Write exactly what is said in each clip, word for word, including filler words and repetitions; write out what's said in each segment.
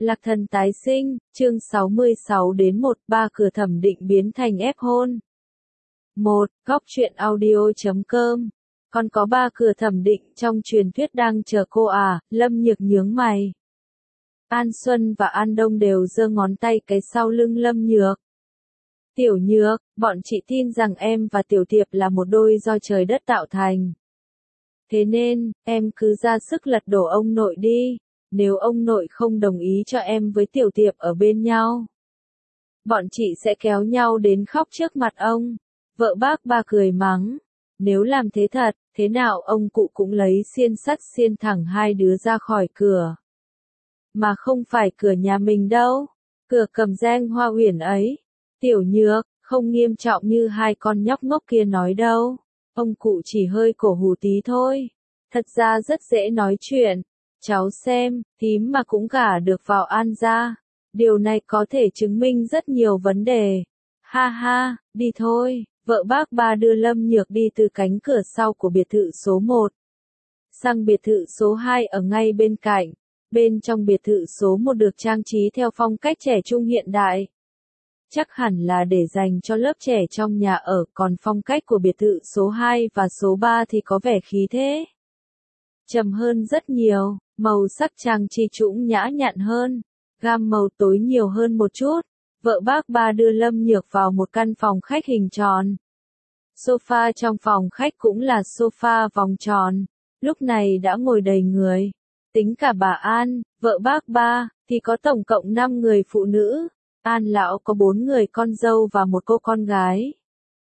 Lạc Thần tái sinh, chương sáu mươi sáu đến một ba cửa thẩm định biến thành ép hôn. một. Góc truyện audio chấm com. Còn có ba cửa thẩm định trong truyền thuyết đang chờ cô à, Lâm Nhược nhướng mày. An Xuân và An Đông đều giơ ngón tay cái sau lưng Lâm Nhược. Tiểu Nhược, bọn chị tin rằng em và Tiểu Tiệp là một đôi do trời đất tạo thành. Thế nên, em cứ ra sức lật đổ ông nội đi. Nếu ông nội không đồng ý cho em với Tiểu Tiệp ở bên nhau, bọn chị sẽ kéo nhau đến khóc trước mặt ông. Vợ bác ba cười mắng. Nếu làm thế thật, thế nào ông cụ cũng lấy xiên sắt xiên thẳng hai đứa ra khỏi cửa. Mà không phải cửa nhà mình đâu, cửa Cẩm Giang Hoa Uyển ấy. Tiểu Nhược, không nghiêm trọng như hai con nhóc ngốc kia nói đâu. Ông cụ chỉ hơi cổ hủ tí thôi. Thật ra rất dễ nói chuyện. Cháu xem, thím mà cũng gả được vào An gia. Điều này có thể chứng minh rất nhiều vấn đề. Ha ha, đi thôi. Vợ bác ba đưa Lâm Nhược đi từ cánh cửa sau của biệt thự số một sang biệt thự số hai ở ngay bên cạnh. Bên trong biệt thự số một được trang trí theo phong cách trẻ trung hiện đại. Chắc hẳn là để dành cho lớp trẻ trong nhà ở, còn phong cách của biệt thự số hai và số ba thì có vẻ khí thế trầm hơn rất nhiều, màu sắc trang trí trũng nhã nhặn hơn, gam màu tối nhiều hơn một chút. Vợ bác ba đưa Lâm Nhược vào một căn phòng khách hình tròn. Sofa trong phòng khách cũng là sofa vòng tròn, lúc này đã ngồi đầy người. Tính cả bà An, vợ bác ba, thì có tổng cộng năm người phụ nữ. An lão có bốn người con dâu và một cô con gái.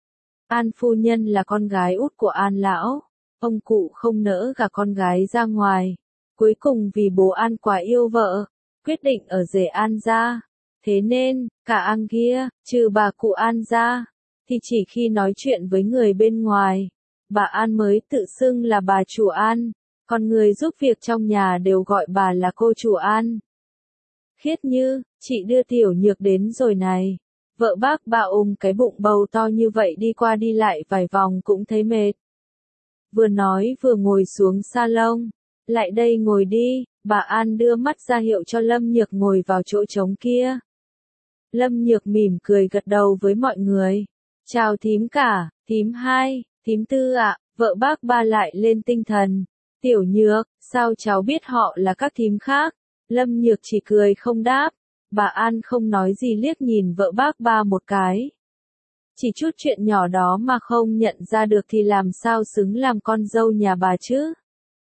An phu nhân là con gái út của An lão. Ông cụ không nỡ gả con gái ra ngoài. Cuối cùng vì bố An quá yêu vợ, quyết định ở rể An gia. Thế nên, cả An kia, trừ bà cụ An gia, thì chỉ khi nói chuyện với người bên ngoài, bà An mới tự xưng là bà chủ An, còn người giúp việc trong nhà đều gọi bà là cô chủ An. Khiết Như, chị đưa Tiểu Nhược đến rồi này. Vợ bác bà ôm cái bụng bầu to như vậy đi qua đi lại vài vòng cũng thấy mệt. Vừa nói vừa ngồi xuống salon. Lại đây ngồi đi, bà An đưa mắt ra hiệu cho Lâm Nhược ngồi vào chỗ trống kia. Lâm Nhược mỉm cười gật đầu với mọi người. Chào thím cả, thím hai, thím tư ạ, vợ bác ba lại lên tinh thần. Tiểu Nhược, sao cháu biết họ là các thím khác? Lâm Nhược chỉ cười không đáp. Bà An không nói gì liếc nhìn vợ bác ba một cái. Chỉ chút chuyện nhỏ đó mà không nhận ra được thì làm sao xứng làm con dâu nhà bà chứ?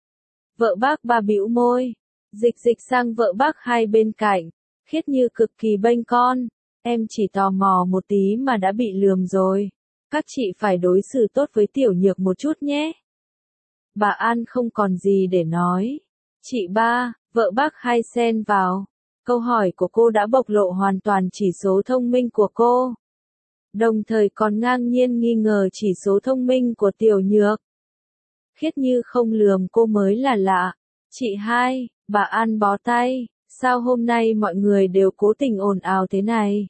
Vợ bác ba bĩu môi, dịch dịch sang vợ bác hai bên cạnh. Khiết Như cực kỳ bênh con. Em chỉ tò mò một tí mà đã bị lườm rồi. Các chị phải đối xử tốt với Tiểu Nhược một chút nhé. Bà An không còn gì để nói. Chị ba, vợ bác hai xen vào. Câu hỏi của cô đã bộc lộ hoàn toàn chỉ số thông minh của cô. Đồng thời còn ngang nhiên nghi ngờ chỉ số thông minh của Tiểu Nhược. Khiết Như không lườm cô mới là lạ. Chị hai, bà An bó tay. Sao hôm nay mọi người đều cố tình ồn ào thế này?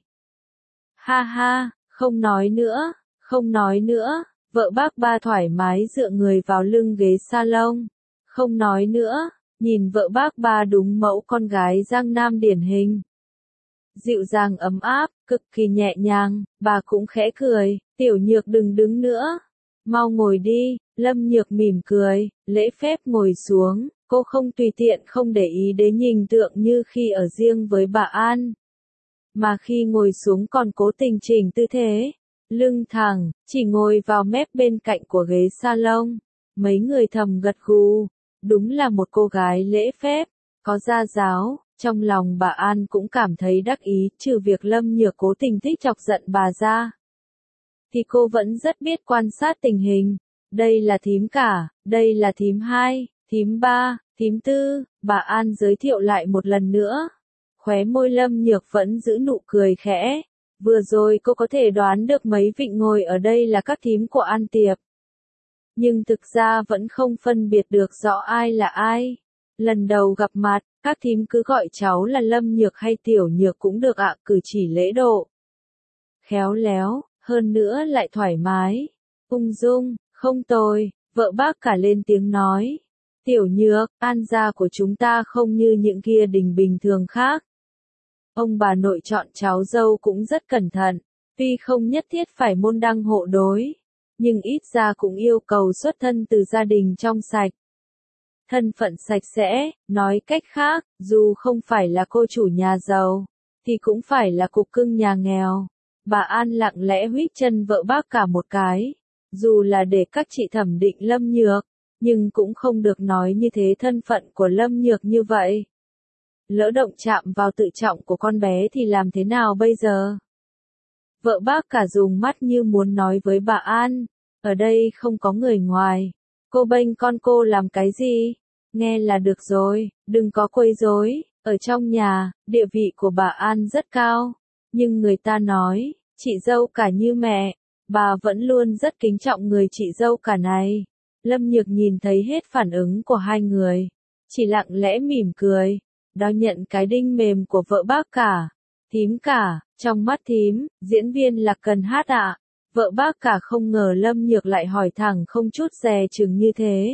Ha ha, không nói nữa, không nói nữa. Vợ bác ba thoải mái dựa người vào lưng ghế salon. Không nói nữa, nhìn vợ bác ba đúng mẫu con gái Giang Nam điển hình. Dịu dàng ấm áp, cực kỳ nhẹ nhàng, bà cũng khẽ cười. Tiểu Nhược đừng đứng nữa. Mau ngồi đi, Lâm Nhược mỉm cười, lễ phép ngồi xuống. Cô không tùy tiện không để ý đến hình tượng như khi ở riêng với bà An. Mà khi ngồi xuống còn cố tình chỉnh tư thế. Lưng thẳng, chỉ ngồi vào mép bên cạnh của ghế salon. Mấy người thầm gật gù. Đúng là một cô gái lễ phép, có gia giáo. Trong lòng bà An cũng cảm thấy đắc ý, trừ việc Lâm Nhược cố tình thích chọc giận bà ra. Thì cô vẫn rất biết quan sát tình hình. Đây là thím cả, đây là thím hai. Thím ba, thím tư, bà An giới thiệu lại một lần nữa. Khóe môi Lâm Nhược vẫn giữ nụ cười khẽ. Vừa rồi cô có thể đoán được mấy vị ngồi ở đây là các thím của An Tiệp. Nhưng thực ra vẫn không phân biệt được rõ ai là ai. Lần đầu gặp mặt, các thím cứ gọi cháu là Lâm Nhược hay Tiểu Nhược cũng được ạ, cử chỉ lễ độ. Khéo léo, hơn nữa lại thoải mái. Ung dung, không tồi. Vợ bác cả lên tiếng nói. Tiểu Nhược, An gia của chúng ta không như những kia đình bình thường khác. Ông bà nội chọn cháu dâu cũng rất cẩn thận, tuy không nhất thiết phải môn đăng hộ đối, nhưng ít ra cũng yêu cầu xuất thân từ gia đình trong sạch. Thân phận sạch sẽ, nói cách khác, dù không phải là cô chủ nhà giàu, thì cũng phải là cục cưng nhà nghèo. Bà An lặng lẽ huýt chân vợ bác cả một cái, dù là để các chị thẩm định Lâm Nhược, nhưng cũng không được nói như thế thân phận của Lâm Nhược như vậy. Lỡ động chạm vào tự trọng của con bé thì làm thế nào bây giờ? Vợ bác cả dùng mắt như muốn nói với bà An, ở đây không có người ngoài, cô bênh con cô làm cái gì? Nghe là được rồi, đừng có quấy rối. Ở trong nhà, địa vị của bà An rất cao, nhưng người ta nói, chị dâu cả như mẹ, bà vẫn luôn rất kính trọng người chị dâu cả này. Lâm Nhược nhìn thấy hết phản ứng của hai người, chỉ lặng lẽ mỉm cười, đón nhận cái đinh mềm của vợ bác cả. Thím cả, trong mắt thím, diễn viên là cần hát ạ. À? Vợ bác cả không ngờ Lâm Nhược lại hỏi thẳng không chút dè chừng như thế.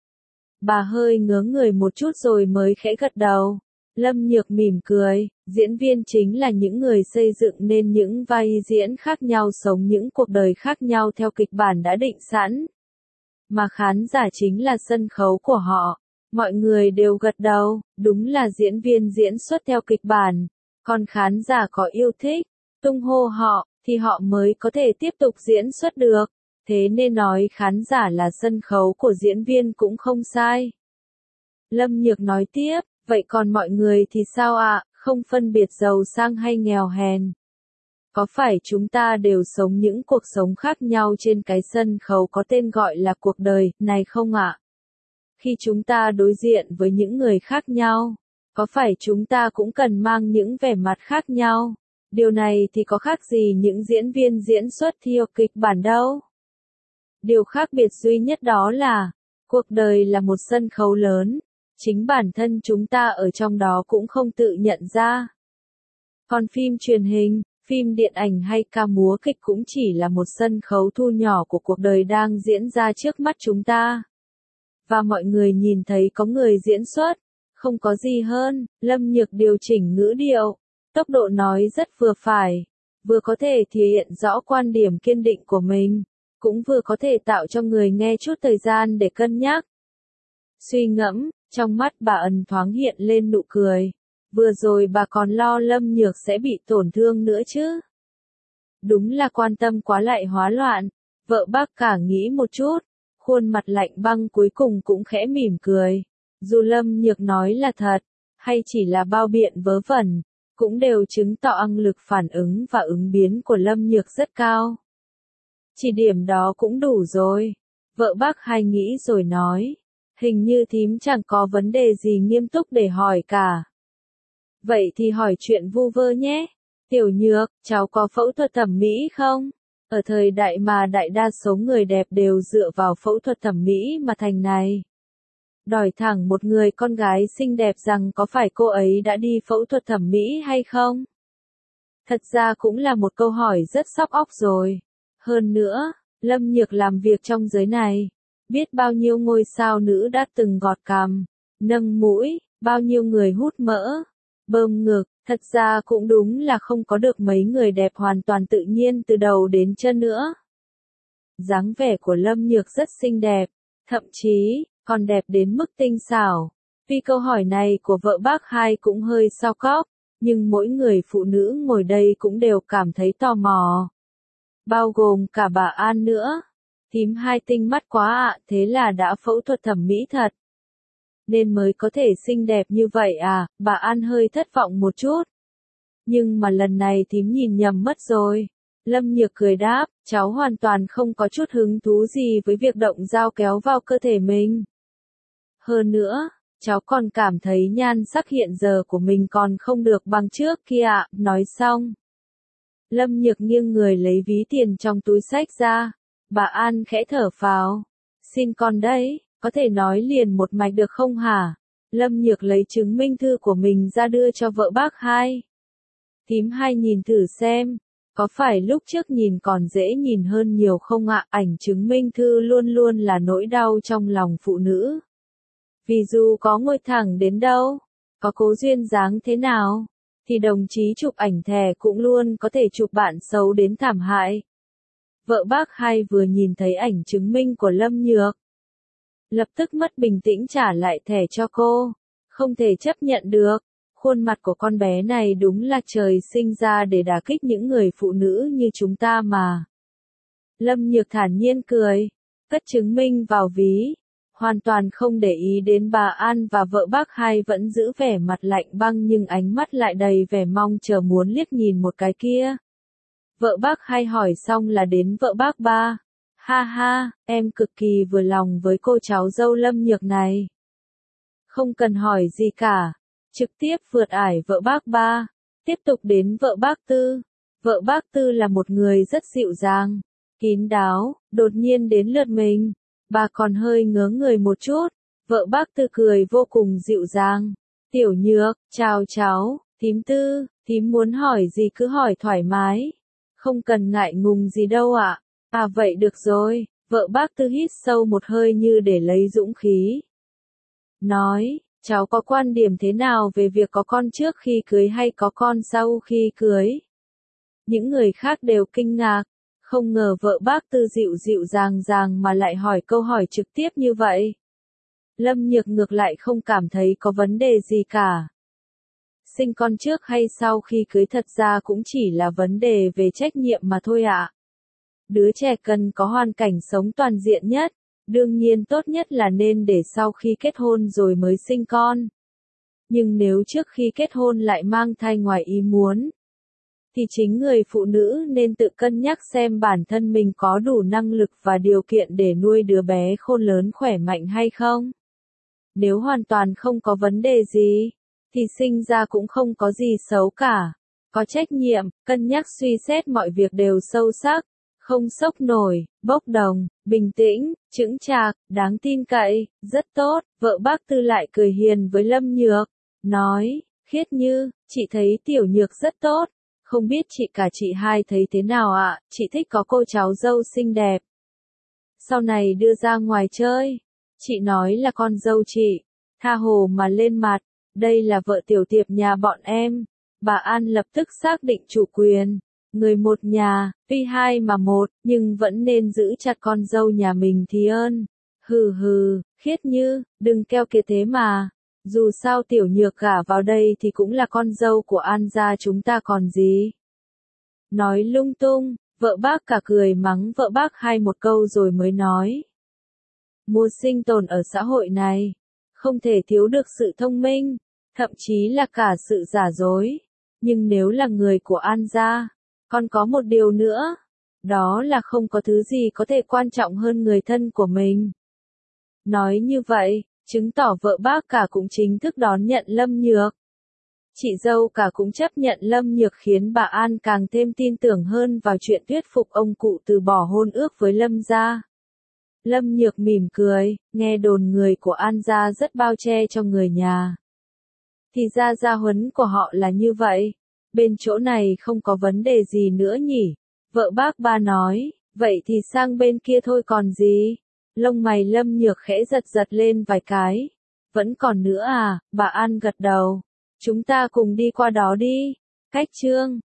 Bà hơi ngớ người một chút rồi mới khẽ gật đầu. Lâm Nhược mỉm cười, diễn viên chính là những người xây dựng nên những vai diễn khác nhau, sống những cuộc đời khác nhau theo kịch bản đã định sẵn. Mà khán giả chính là sân khấu của họ. Mọi người đều gật đầu, đúng là diễn viên diễn xuất theo kịch bản. Còn khán giả có yêu thích, tung hô họ, thì họ mới có thể tiếp tục diễn xuất được. Thế nên nói khán giả là sân khấu của diễn viên cũng không sai. Lâm Nhược nói tiếp, vậy còn mọi người thì sao ạ, à? Không phân biệt giàu sang hay nghèo hèn. Có phải chúng ta đều sống những cuộc sống khác nhau trên cái sân khấu có tên gọi là cuộc đời này không ạ? À? Khi chúng ta đối diện với những người khác nhau, có phải chúng ta cũng cần mang những vẻ mặt khác nhau? Điều này thì có khác gì những diễn viên diễn xuất theo kịch bản đâu? Điều khác biệt duy nhất đó là, cuộc đời là một sân khấu lớn, chính bản thân chúng ta ở trong đó cũng không tự nhận ra. Còn phim truyền hình, phim điện ảnh hay ca múa kịch cũng chỉ là một sân khấu thu nhỏ của cuộc đời đang diễn ra trước mắt chúng ta. Và mọi người nhìn thấy có người diễn xuất, không có gì hơn. Lâm Nhược điều chỉnh ngữ điệu, tốc độ nói rất vừa phải, vừa có thể thể hiện rõ quan điểm kiên định của mình, cũng vừa có thể tạo cho người nghe chút thời gian để cân nhắc. Suy ngẫm, trong mắt bà ẩn thoáng hiện lên nụ cười. Vừa rồi bà còn lo Lâm Nhược sẽ bị tổn thương nữa chứ. Đúng là quan tâm quá lại hóa loạn. Vợ bác cả nghĩ một chút, khuôn mặt lạnh băng cuối cùng cũng khẽ mỉm cười. Dù Lâm Nhược nói là thật, hay chỉ là bao biện vớ vẩn, cũng đều chứng tỏ năng lực phản ứng và ứng biến của Lâm Nhược rất cao. Chỉ điểm đó cũng đủ rồi. Vợ bác hai nghĩ rồi nói, hình như thím chẳng có vấn đề gì nghiêm túc để hỏi cả. Vậy thì hỏi chuyện vu vơ nhé. Tiểu Nhược, cháu có phẫu thuật thẩm mỹ không? Ở thời đại mà đại đa số người đẹp đều dựa vào phẫu thuật thẩm mỹ mà thành này. Đòi thẳng một người con gái xinh đẹp rằng có phải cô ấy đã đi phẫu thuật thẩm mỹ hay không? Thật ra cũng là một câu hỏi rất sóc óc rồi. Hơn nữa, Lâm Nhược làm việc trong giới này. Biết bao nhiêu ngôi sao nữ đã từng gọt cằm, nâng mũi, bao nhiêu người hút mỡ, bơm ngực. Thật ra cũng đúng là không có được mấy người đẹp hoàn toàn tự nhiên từ đầu đến chân nữa. Dáng vẻ của Lâm Nhược rất xinh đẹp, thậm chí còn đẹp đến mức tinh xảo. Vì câu hỏi này của vợ bác hai cũng hơi sao cóc, nhưng mỗi người phụ nữ ngồi đây cũng đều cảm thấy tò mò. Bao gồm cả bà An nữa. Thím hai tinh mắt quá ạ, à, thế là đã phẫu thuật thẩm mỹ thật. Nên mới có thể xinh đẹp như vậy à, bà An hơi thất vọng một chút. Nhưng mà lần này thím nhìn nhầm mất rồi. Lâm Nhược cười đáp, cháu hoàn toàn không có chút hứng thú gì với việc động dao kéo vào cơ thể mình. Hơn nữa, cháu còn cảm thấy nhan sắc hiện giờ của mình còn không được bằng trước kia ạ. Nói xong, Lâm Nhược nghiêng người lấy ví tiền trong túi xách ra. Bà An khẽ thở phào. Xin con đấy, có thể nói liền một mạch được không hả? Lâm Nhược lấy chứng minh thư của mình ra đưa cho vợ bác hai. Thím hai nhìn thử xem, có phải lúc trước nhìn còn dễ nhìn hơn nhiều không ạ? Ảnh chứng minh thư luôn luôn là nỗi đau trong lòng phụ nữ. Vì dù có ngồi thẳng đến đâu, có cố duyên dáng thế nào, thì đồng chí chụp ảnh thẻ cũng luôn có thể chụp bạn xấu đến thảm hại. Vợ bác hai vừa nhìn thấy ảnh chứng minh của Lâm Nhược, lập tức mất bình tĩnh trả lại thẻ cho cô, không thể chấp nhận được. Khuôn mặt của con bé này đúng là trời sinh ra để đả kích những người phụ nữ như chúng ta mà. Lâm Nhược thản nhiên cười, cất chứng minh vào ví, hoàn toàn không để ý đến bà An và vợ bác hai vẫn giữ vẻ mặt lạnh băng nhưng ánh mắt lại đầy vẻ mong chờ muốn liếc nhìn một cái kia. Vợ bác hai hỏi xong là đến vợ bác ba. Ha ha, em cực kỳ vừa lòng với cô cháu dâu Lâm Nhược này. Không cần hỏi gì cả. Trực tiếp vượt ải vợ bác ba. Tiếp tục đến vợ bác tư. Vợ bác tư là một người rất dịu dàng, kín đáo, đột nhiên đến lượt mình. Bà còn hơi ngớ người một chút. Vợ bác tư cười vô cùng dịu dàng. Tiểu Nhược, chào cháu, thím tư, thím muốn hỏi gì cứ hỏi thoải mái. Không cần ngại ngùng gì đâu ạ. À. à vậy được rồi, vợ bác tư hít sâu một hơi như để lấy dũng khí. Nói, cháu có quan điểm thế nào về việc có con trước khi cưới hay có con sau khi cưới? Những người khác đều kinh ngạc, không ngờ vợ bác tư dịu dịu dàng dàng mà lại hỏi câu hỏi trực tiếp như vậy. Lâm Nhược ngược lại không cảm thấy có vấn đề gì cả. Sinh con trước hay sau khi cưới thật ra cũng chỉ là vấn đề về trách nhiệm mà thôi ạ. À. Đứa trẻ cần có hoàn cảnh sống toàn diện nhất, đương nhiên tốt nhất là nên để sau khi kết hôn rồi mới sinh con. Nhưng nếu trước khi kết hôn lại mang thai ngoài ý muốn, thì chính người phụ nữ nên tự cân nhắc xem bản thân mình có đủ năng lực và điều kiện để nuôi đứa bé khôn lớn khỏe mạnh hay không. Nếu hoàn toàn không có vấn đề gì, thì sinh ra cũng không có gì xấu cả. Có trách nhiệm, cân nhắc suy xét mọi việc đều sâu sắc, không sốc nổi, bốc đồng, bình tĩnh, chững chạc, đáng tin cậy, rất tốt. Vợ bác tư lại cười hiền với Lâm Nhược, nói, Khiết Như, chị thấy Tiểu Nhược rất tốt, không biết chị cả chị hai thấy thế nào ạ, à? Chị thích có cô cháu dâu xinh đẹp. Sau này đưa ra ngoài chơi, chị nói là con dâu chị, tha hồ mà lên mặt. Đây là vợ tiểu tiệp nhà bọn em. Bà An lập tức xác định chủ quyền. Người một nhà, tuy hai mà một, nhưng vẫn nên giữ chặt con dâu nhà mình thì ơn. Hừ hừ, Khiết Như, đừng keo kiệt thế mà. Dù sao Tiểu Nhược gả vào đây thì cũng là con dâu của An gia chúng ta còn gì. Nói lung tung, vợ bác cả cười mắng vợ bác hai một câu rồi mới nói. Mùa sinh tồn ở xã hội này, không thể thiếu được sự thông minh, thậm chí là cả sự giả dối. Nhưng nếu là người của An gia, còn có một điều nữa, đó là không có thứ gì có thể quan trọng hơn người thân của mình. Nói như vậy, chứng tỏ vợ bác cả cũng chính thức đón nhận Lâm Nhược. Chị dâu cả cũng chấp nhận Lâm Nhược khiến bà An càng thêm tin tưởng hơn vào chuyện thuyết phục ông cụ từ bỏ hôn ước với Lâm gia. Lâm Nhược mỉm cười, nghe đồn người của An gia rất bao che cho người nhà. Thì ra gia huấn của họ là như vậy. Bên chỗ này không có vấn đề gì nữa nhỉ? Vợ bác ba nói, vậy thì sang bên kia thôi còn gì? Lông mày Lâm Nhược khẽ giật giật lên vài cái. Vẫn còn nữa à? Bà An gật đầu. Chúng ta cùng đi qua đó đi. Cách chương